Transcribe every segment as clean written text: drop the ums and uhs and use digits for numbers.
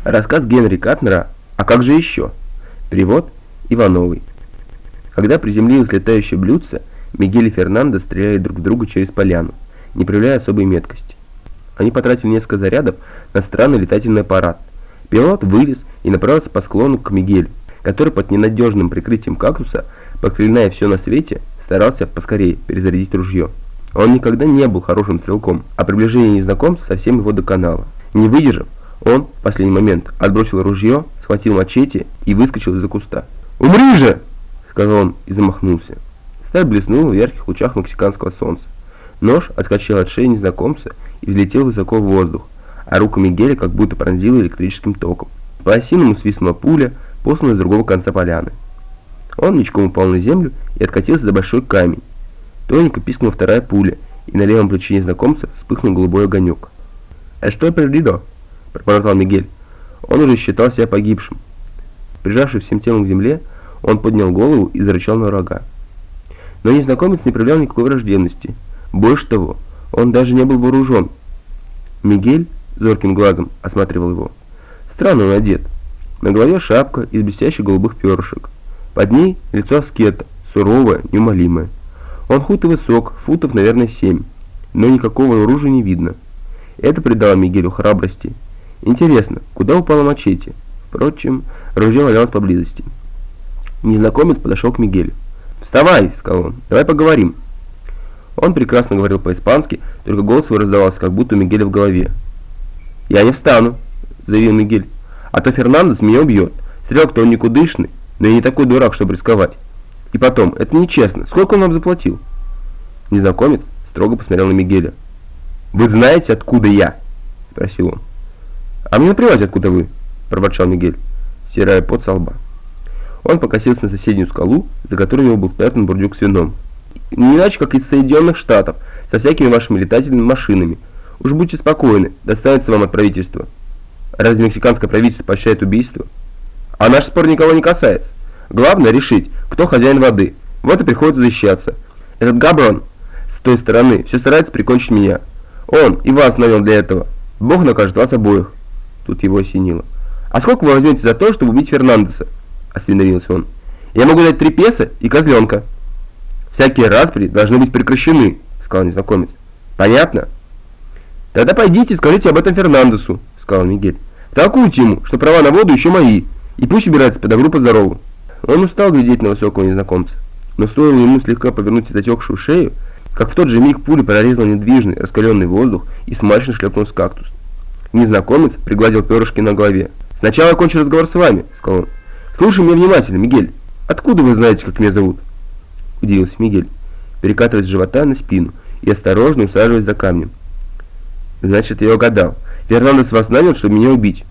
Рассказ Генри Катнера «А как же еще?» Перевод Ивановой. Когда приземлилось летающее блюдце, Мигель и Фернандо стреляли друг в друга через поляну, не проявляя особой меткости. Они потратили несколько зарядов на странный летательный аппарат. Пилот вылез и направился по склону к Мигелю, который под ненадежным прикрытием кактуса, проклиная все на свете, старался поскорее перезарядить ружье. Он никогда не был хорошим стрелком, а приближение незнакомца совсем его доконало. Не выдержав, он в последний момент отбросил ружье, схватил мачете и выскочил из-за куста. «Умри же!» — сказал он и замахнулся. Сталь блеснула в ярких лучах мексиканского солнца. Нож отскочил от шеи незнакомца и взлетел высоко в воздух, а руку Мигеля как будто пронзило электрическим током. По-осиному свистнула пуля, посланная с другого конца поляны. Он ничком упал на землю и откатился за большой камень. Тоненько пискнула вторая пуля, и на левом плече незнакомца вспыхнул голубой огонек. «А что пердидо?» — пробормотал Мигель. Он уже считал себя погибшим. Прижавшись всем телом к земле, он поднял голову и зарычал на врага. Но незнакомец не проявлял никакой враждебности. Больше того, он даже не был вооружен. Мигель зорким глазом осматривал его. Странно он одет. На голове шапка из блестящих голубых перышек. Под ней лицо аскета, суровое, неумолимое. Он худ и высок, футов, наверное, 7, но никакого оружия не видно. Это придало Мигелю храбрости. Интересно, куда упала мачете? Впрочем, ружье валялось поблизости. Незнакомец подошел к Мигелю. «Вставай!» — сказал он. «Давай поговорим». Он прекрасно говорил по-испански, только голос его раздавался, как будто у Мигеля в голове. «Я не встану!» — заявил Мигель. «А то Фернандес меня убьет. Стрелок-то он никудышный, но и не такой дурак, чтобы рисковать. И потом, это нечестно. Сколько он вам заплатил?» Незнакомец строго посмотрел на Мигеля. «Вы знаете, откуда я?» — спросил он. «А мне наплевать, откуда вы», — проворчал Мигель, стирая пот со лба. Он покосился на соседнюю скалу, за которой у него был спрятан бурдюк с вином. «Не иначе, как из Соединенных Штатов, со всякими вашими летательными машинами. Уж будьте спокойны, достанется вам от правительства. Разве мексиканское правительство поощряет убийство? А наш спор никого не касается. Главное решить, кто хозяин воды. Вот и приходится защищаться. Этот Габрон с той стороны все старается прикончить меня. Он и вас нанял для этого. Бог накажет вас обоих». Тут его осенило. «А сколько вы возьмете за то, чтобы убить Фернандеса?» — осведомился он. «Я могу дать 3 песо и козленка». «Всякие распри должны быть прекращены», — сказал незнакомец. «Понятно?» «Тогда пойдите и скажите об этом Фернандесу», — сказал Мигель. «Толкуйте ему, что права на воду еще мои, и пусть убирается по добру, по здорову». Он устал глядеть на высокого незнакомца, но стоило ему слегка повернуть затекшую шею, как в тот же миг пуля прорезала недвижный, раскаленный воздух и смачно шлепнулась в кактус. Незнакомец пригладил перышки на голове. «Сначала я кончу разговор с вами», — сказал он. «Слушай меня внимательно, Мигель. Откуда вы знаете, как меня зовут?» — удивился Мигель, перекатываясь с живота на спину и осторожно усаживаясь за камнем. «Значит, я угадал. Фернандес вас нанял, чтобы меня убить.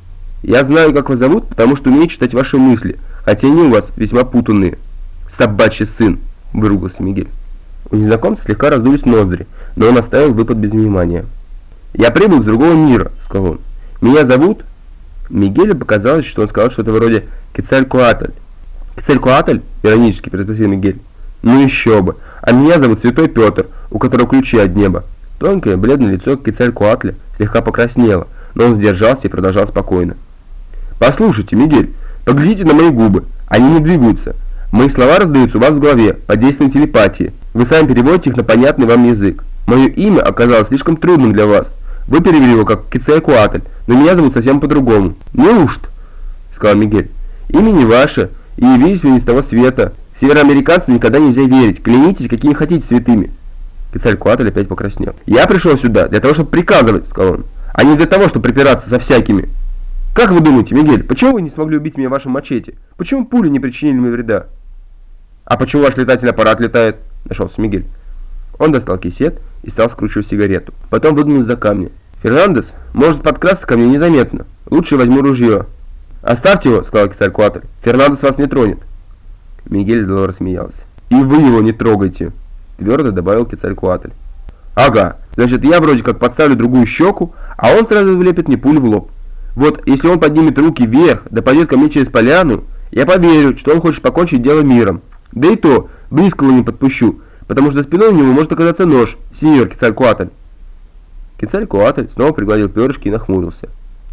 Я знаю, как вас зовут, потому что умею читать ваши мысли, хотя они у вас весьма путанные. Собачий сын!» — выругался Мигель. У незнакомца слегка раздулись ноздри, но он оставил выпад без внимания. «Я прибыл из другого мира», — сказал он. «Меня зовут...» Мигелю показалось, что он сказал что-то вроде «Кецалькоатль». «Кецалькоатль?» — иронически переспросил Мигель. «Ну еще бы! А меня зовут Святой Петр, у которого ключи от неба». Тонкое, бледное лицо Кецалькоатля слегка покраснело, но он сдержался и продолжал спокойно. «Послушайте, Мигель, поглядите на мои губы. Они не двигаются. Мои слова раздаются у вас в голове под действием телепатии. Вы сами переводите их на понятный вам язык. Мое имя оказалось слишком трудным для вас. Вы перевели его как Кецалькоатль, но меня зовут совсем по-другому». «Неужто?» — сказал Мигель. «Имя не ваше, и явились вы не с того света. Североамериканцам никогда нельзя верить. Клянитесь, какими хотите святыми». Кецалькоатль опять покраснел. «Я пришел сюда для того, чтобы приказывать», — сказал он, «а не для того, чтобы припираться со всякими. Как вы думаете, Мигель, почему вы не смогли убить меня вашим мачете? Почему пули не причинили мне вреда?» «А почему ваш летательный аппарат летает?» — нашелся Мигель. Он достал кисет и стал скручивать сигарету. Потом выглянул из-за камня. «Фернандес может подкрасться ко мне незаметно. Лучше возьму ружье». «Оставьте его», — сказал Кецалькоатль. «Фернандес вас не тронет». Мигель зло рассмеялся. «И вы его не трогайте», — твердо добавил Кецалькоатль. «Ага, значит, я вроде как подставлю другую щеку, а он сразу влепит мне пулю в лоб. Вот, если он поднимет руки вверх, да пойдет ко мне через поляну, я поверю, что он хочет покончить дело миром. Да и то, близко его не подпущу, потому что за спиной у него может оказаться нож, сеньор Кецалькоатль». Кецалькоатль снова пригладил перышки и нахмурился.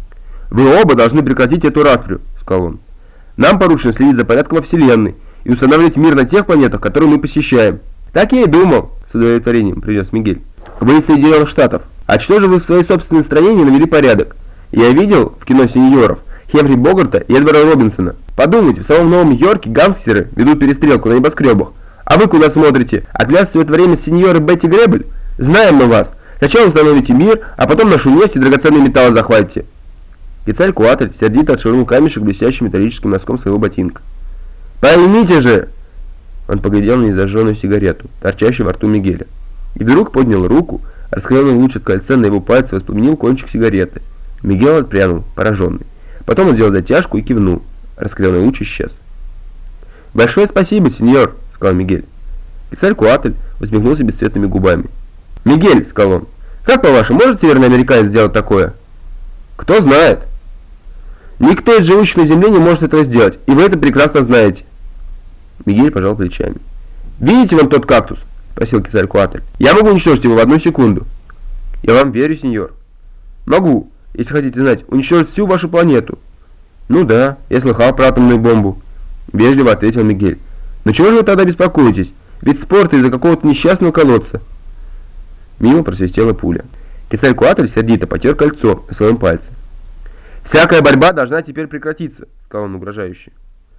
«Вы оба должны прекратить эту распрю», — сказал он. «Нам поручено следить за порядком во Вселенной и устанавливать мир на тех планетах, которые мы посещаем». «Так я и думал», — с удовлетворением произнес Мигель. «Вы из Соединенных Штатов. А что же вы в своей собственной стране не навели порядок? Я видел в кино «Сеньоров» Хемфри Богарта и Эдварда Робинсона. Подумайте, в самом Новом Йорке гангстеры ведут перестрелку на небоскребах. А вы куда смотрите? Отплясывает время сеньоры Бетти Гребель? Знаем мы вас. Сначала установите мир, а потом нашу нефть и драгоценные металлы захватите». Кецалькоатль сердито отшвырнул камешек блестящим металлическим носком своего ботинка. «Поймите же!» Он поглядел на незажженную сигарету, торчащую во рту Мигеля. И вдруг поднял руку, раскаленный луч от кольца на его пальце воспламенил кончик сигареты. Мигель отпрянул, пораженный. Потом он сделал затяжку и кивнул. Раскаленный луч исчез. «Большое спасибо, сеньор», — сказал Мигель. Кецалькоатль усмехнулся бесцветными губами. «Мигель», — сказал он, — «как по-вашему, может северный американец сделать такое?» «Кто знает». «Никто из живущих на земле не может этого сделать, и вы это прекрасно знаете». Мигель пожал плечами. «Видите вон тот кактус?» — спросил Кецалькоатль. «Я могу уничтожить его в 1 секунду». «Я вам верю, сеньор». «Могу, если хотите знать, уничтожить всю вашу планету». «Ну да, я слыхал про атомную бомбу», — вежливо ответил Мигель. «Но чего же вы тогда беспокоитесь? Ведь спорт из-за какого-то несчастного колодца». Мимо просвистела пуля. Кецалькоатль сердито потер кольцо на своем пальце. «Всякая борьба должна теперь прекратиться», — сказал он угрожающе.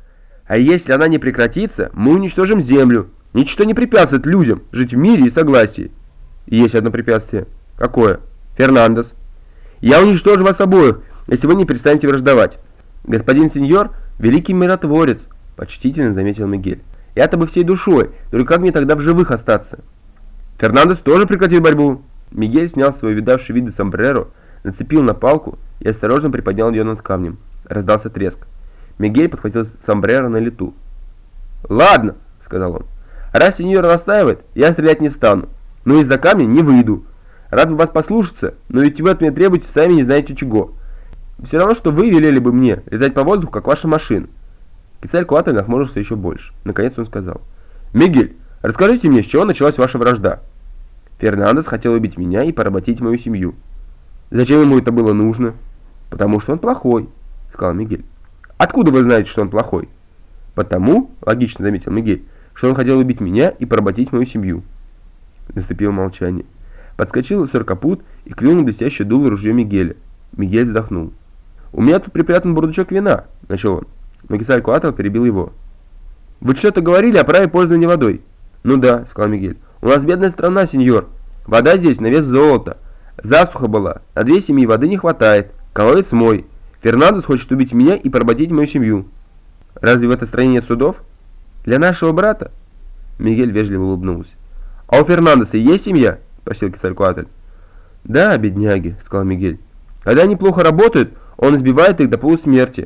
«А если она не прекратится, мы уничтожим Землю. Ничто не препятствует людям жить в мире и согласии». И есть одно препятствие. Какое? Фернандес. «Я уничтожу вас обоих, если вы не перестанете враждовать». «Господин сеньор — великий миротворец», — почтительно заметил Мигель. «Я-то бы всей душой, только как мне тогда в живых остаться?» «Фернандес тоже прекратил борьбу». Мигель снял свой видавший виды сомбреро, нацепил на палку и осторожно приподнял ее над камнем. Раздался треск. Мигель подхватил сомбреро на лету. «Ладно», — сказал он, — «раз сеньор настаивает, я стрелять не стану, но из-за камня не выйду. Рад бы вас послушаться, но ведь вы от меня требуете сами не знаете чего. Все равно, что вы велели бы мне летать по воздуху, как ваша машина». Кецалькоатль нахмурился еще больше. Наконец он сказал: «Мигель, расскажите мне, с чего началась ваша вражда?» «Фернандес хотел убить меня и поработить мою семью». «Зачем ему это было нужно?» «Потому что он плохой», — сказал Мигель. «Откуда вы знаете, что он плохой?» «Потому», — логично заметил Мигель, — «что он хотел убить меня и поработить мою семью». Наступило молчание. Подскочил сэр Капут и клюнул блестящее дуло ружье Мигеля. Мигель вздохнул. «У меня тут припрятан бурдючок вина», — начал он. Но Кецалькоатль перебил его. «Вы что-то говорили о праве пользования водой?» «Ну да», — сказал Мигель. «У нас бедная страна, сеньор. Вода здесь на вес золота. Засуха была, на 2 семьи воды не хватает. Колодец мой. Фернандес хочет убить меня и поработить мою семью». «Разве в этой стране нет судов?» «Для нашего брата?» Мигель вежливо улыбнулся. «А у Фернандеса есть семья?» — спросил Кецалькоатль. «Да, бедняги», — сказал Мигель. «Когда они плохо работают, он избивает их до полусмерти».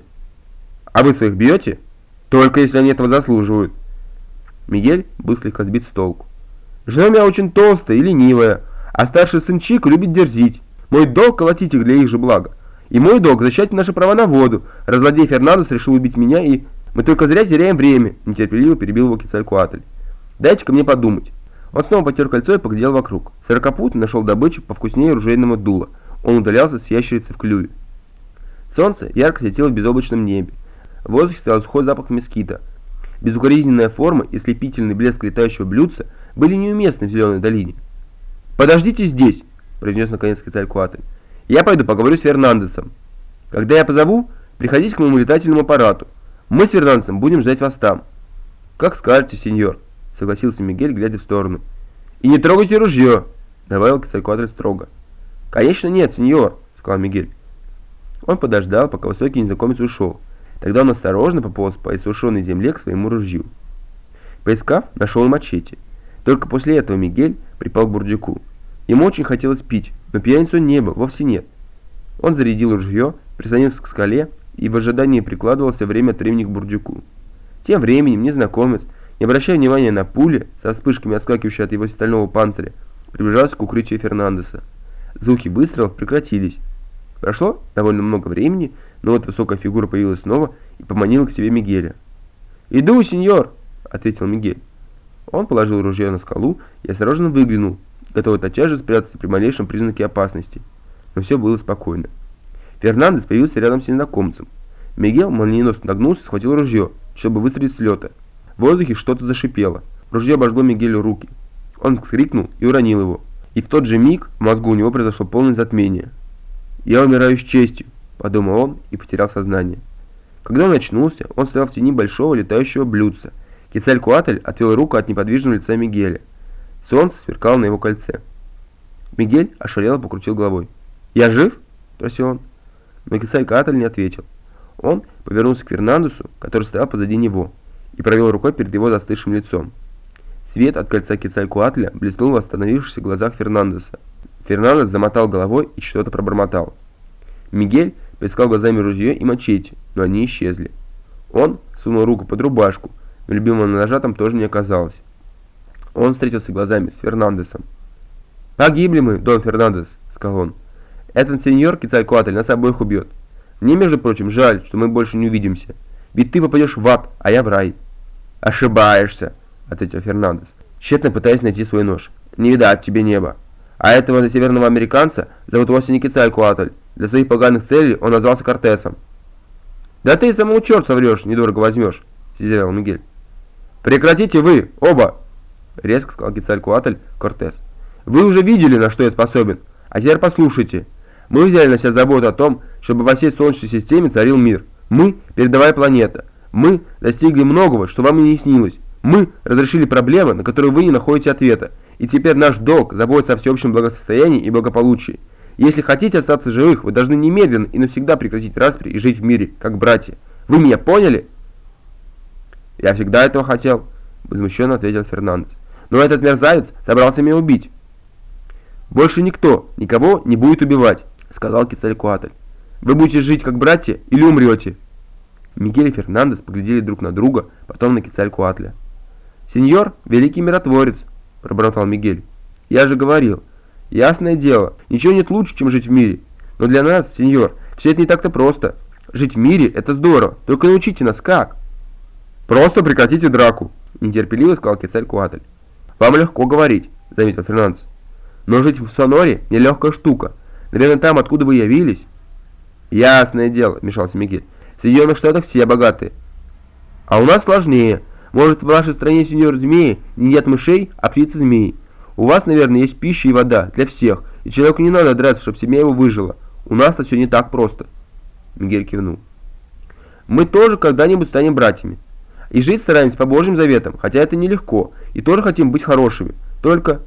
«А вы своих бьете?» «Только если они этого заслуживают». Мигель был слегка сбит с толку. «Жена у меня очень толстая и ленивая, а старший сын Чико любит дерзить. Мой долг колотить их для их же блага. И мой долг защищать наши права на воду. Разлодей Фернандес решил убить меня, и мы только зря теряем время», — нетерпеливо перебил его Кецалькоатль. «Дайте-ка мне подумать». Он снова потер кольцо и поглядел вокруг. Сэр Капут нашел добычу повкуснее ружейного дула. Он удалялся с ящерицей в клюве. Солнце ярко светило в безоблачном небе. В воздухе стоял сухой запах мескита. Безукоризненная форма и слепительный блеск летающего блюдца были неуместны в зеленой долине. «Подождите здесь», — произнес наконец Кецалькоатль. «Я пойду поговорю с Фернандесом. Когда я позову, приходите к моему летательному аппарату. Мы с Фернандесом будем ждать вас там». «Как скажете, сеньор», — согласился Мигель, глядя в сторону. «И не трогайте ружье», — добавил Кецалькоатль строго. «Конечно нет, сеньор», — сказал Мигель. Он подождал, пока высокий незнакомец ушел. Тогда он осторожно пополз по иссушенной земле к своему ружью. Поискав, нашел мачете. Только после этого Мигель припал к бурдюку. Ему очень хотелось пить, но пьяницей он не был, вовсе нет. Он зарядил ружье, прислонился к скале и в ожидании прикладывался время от времени к бурдюку. Тем временем незнакомец, не обращая внимания на пули, со вспышками отскакивающие от его стального панциря, приближался к укрытию Фернандеса. Звуки выстрелов прекратились. Прошло довольно много времени, но вот высокая фигура появилась снова и поманила к себе Мигеля. «Иду, сеньор», — ответил Мигель. Он положил ружье на скалу и осторожно выглянул, готовый тотчас же спрятаться при малейшем признаке опасности. Но все было спокойно. Фернандес появился рядом с незнакомцем. Мигель молниеносно нагнулся и схватил ружье, чтобы выстрелить с лета. В воздухе что-то зашипело. Ружье обожгло Мигелю руки. Он вскрикнул и уронил его. И в тот же миг в мозгу у него произошло полное затмение. «Я умираю с честью», — подумал он и потерял сознание. Когда он очнулся, он стоял в тени большого летающего блюдца. Кецалькоатль отвел руку от неподвижного лица Мигеля. Солнце сверкало на его кольце. Мигель ошалело покрутил головой. «Я жив?» — спросил он. Но Кецалькоатль не ответил. Он повернулся к Фернандесу, который стоял позади него, и провел рукой перед его застывшим лицом. Свет от кольца Кецалькоатля блеснул в остановившихся глазах Фернандеса. Фернандес замотал головой и что-то пробормотал. Мигель поискал глазами ружье и мачете, но они исчезли. Он сунул руку под рубашку, но любимого ножа там тоже не оказалось. Он встретился глазами с Фернандесом. «Погибли мы, Дон Фернандес», — сказал он. «Этот сеньор Кецалькоатль нас обоих убьет. Мне, между прочим, жаль, что мы больше не увидимся. Ведь ты попадешь в ад, а я в рай». «Ошибаешься», — ответил Фернандес, тщетно пытаясь найти свой нож. «Не видать тебе неба. А этого северного американца зовут вовсе не Кецалькоатль. Для своих поганых целей он назвался Кортесом». «Да ты самому черт соврешь, недорого возьмешь», — сизерил Мигель. «Прекратите вы, оба!» — резко сказал Кецалькоатль Кортес. «Вы уже видели, на что я способен. А теперь послушайте. Мы взяли на себя заботу о том, чтобы во всей Солнечной системе царил мир. Мы – передовая планета. Мы достигли многого, что вам и не снилось. Мы разрешили проблемы, на которые вы не находите ответа. И теперь наш долг – заботиться о всеобщем благосостоянии и благополучии. Если хотите остаться живых, вы должны немедленно и навсегда прекратить распри и жить в мире, как братья. Вы меня поняли?» «Я всегда этого хотел», – возмущенно ответил Фернандес. «Но этот мерзавец собрался меня убить». «Больше никто никого не будет убивать», — сказал Кецалькоатль. «Вы будете жить как братья или умрете». Мигель и Фернандес поглядели друг на друга, потом на Кецалькоатля. «Сеньор, великий миротворец», — пробормотал Мигель. «Я же говорил. Ясное дело, ничего нет лучше, чем жить в мире. Но для нас, сеньор, все это не так-то просто. Жить в мире — это здорово, только научите нас как». «Просто прекратите драку», — нетерпеливо сказал Кецалькоатль. «Вам легко говорить», — заметил Фернандес. «Но жить в Соноре — нелегкая штука. Наверное, там, откуда вы явились». «Ясное дело», — вмешался Мигель. «В Соединенных Штатах все богатые». «А у нас сложнее. Может, в вашей стране, сеньор змеи, не едят мышей, а птицы змеи. У вас, наверное, есть пища и вода для всех, и человеку не надо драться, чтобы семья его выжила. У нас-то все не так просто». Мигель кивнул. «Мы тоже когда-нибудь станем братьями. И жить стараемся по Божьим заветам, хотя это нелегко, и тоже хотим быть хорошими. Только...»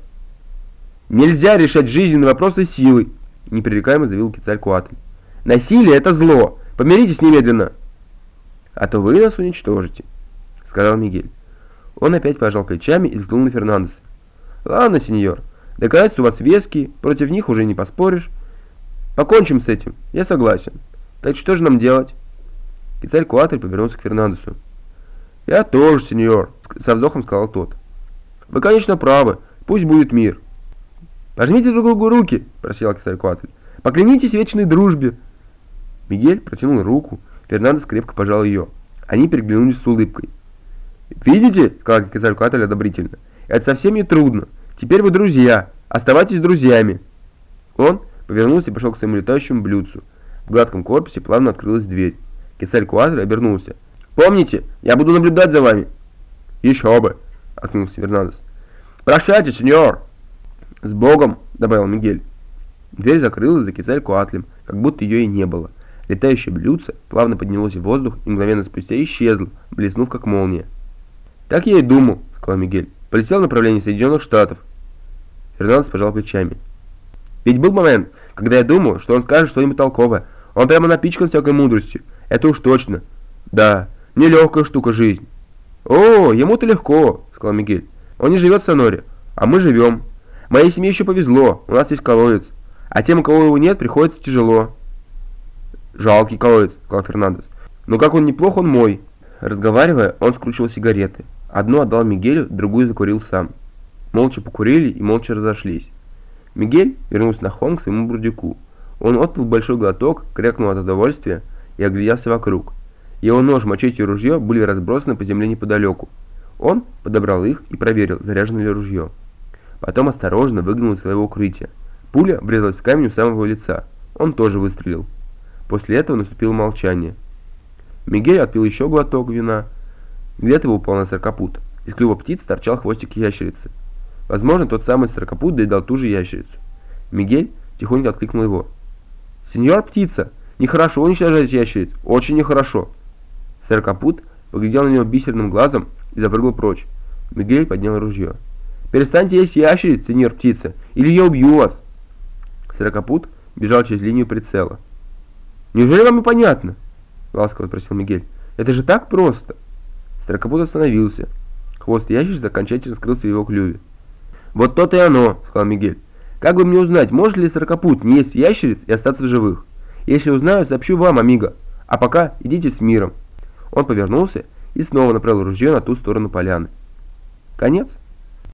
«Нельзя решать жизненные вопросы силой», — непререкаемо заявил Кецалькоатль. «Насилие — это зло. Помиритесь немедленно». «А то вы нас уничтожите», — сказал Мигель. Он опять пожал плечами и взглянул на Фернандеса. «Ладно, сеньор, доказательства у вас веские, против них уже не поспоришь. Покончим с этим, я согласен. Так что же нам делать?» Кецалькоатль повернулся к Фернандесу. «Я тоже, сеньор», — со вздохом сказал тот. «Вы, конечно, правы. Пусть будет мир». «Пожмите друг другу руки», — просил Кецалькоатль. «Поклянитесь вечной дружбе». Мигель протянул руку, Фернандес крепко пожал ее. Они переглянулись с улыбкой. «Видите», — сказал Кецалькоатль одобрительно, — «это совсем не трудно. Теперь вы друзья. Оставайтесь друзьями». Он повернулся и пошел к своему летающему блюдцу. В гладком корпусе плавно открылась дверь. Кецалькоатль обернулся. «Помните, я буду наблюдать за вами». «Еще бы», — окнулся Фернандес. «Прощайте, сеньор». «С Богом», — добавил Мигель. Дверь закрылась за Кецалькоатлем, как будто ее и не было. Летающее блюдце плавно поднялось в воздух и мгновенно спустя исчезло, блеснув как молния. «Так я и думал», — сказал Мигель. «Полетел в направлении Соединенных Штатов». Фернандес пожал плечами. «Ведь был момент, когда я думал, что он скажет что-нибудь толковое. Он прямо напичкан всякой мудростью. Это уж точно. Да, нелегкая штука жизнь». «О, ему-то легко», — сказал Мигель. «Он не живет в Соноре, а мы живем. Моей семье еще повезло, у нас есть колодец. А тем, у кого его нет, приходится тяжело». «Жалкий колодец», — сказал Фернандес. «Но как он неплох, он мой». Разговаривая, он скручивал сигареты. Одну отдал Мигелю, другую закурил сам. Молча покурили и молча разошлись. Мигель вернулся на холм к своему бурдюку. Он отпил большой глоток, крякнул от удовольствия и огляделся вокруг. Его нож, мачете и ружье были разбросаны по земле неподалеку. Он подобрал их и проверил, заряжено ли ружье. Потом осторожно выглянул из своего укрытия. Пуля врезалась в камень у самого лица. Он тоже выстрелил. После этого наступило молчание. Мигель отпил еще глоток вина. Где-то его упал на сорокопут. Из клюва птицы торчал хвостик ящерицы. Возможно, тот самый сорокопут доедал ту же ящерицу. Мигель тихонько откликнул его. «Сеньор птица, нехорошо уничтожать ящериц, очень нехорошо». Сорокопут поглядел на него бисерным глазом и запрыгал прочь. Мигель поднял ружье. «Перестаньте есть ящериц, сеньор птица, или я убью вас!» Сорокопут бежал через линию прицела. «Неужели вам непонятно?» — ласково спросил Мигель. «Это же так просто!» Сорокопут остановился. Хвост ящерицы окончательно скрылся в его клюве. «Вот то-то и оно!» — сказал Мигель. «Как бы мне узнать, может ли сорокопут не есть ящериц и остаться в живых? Если узнаю, сообщу вам, амиго. А пока идите с миром». Он повернулся и снова направил ружье на ту сторону поляны. Конец.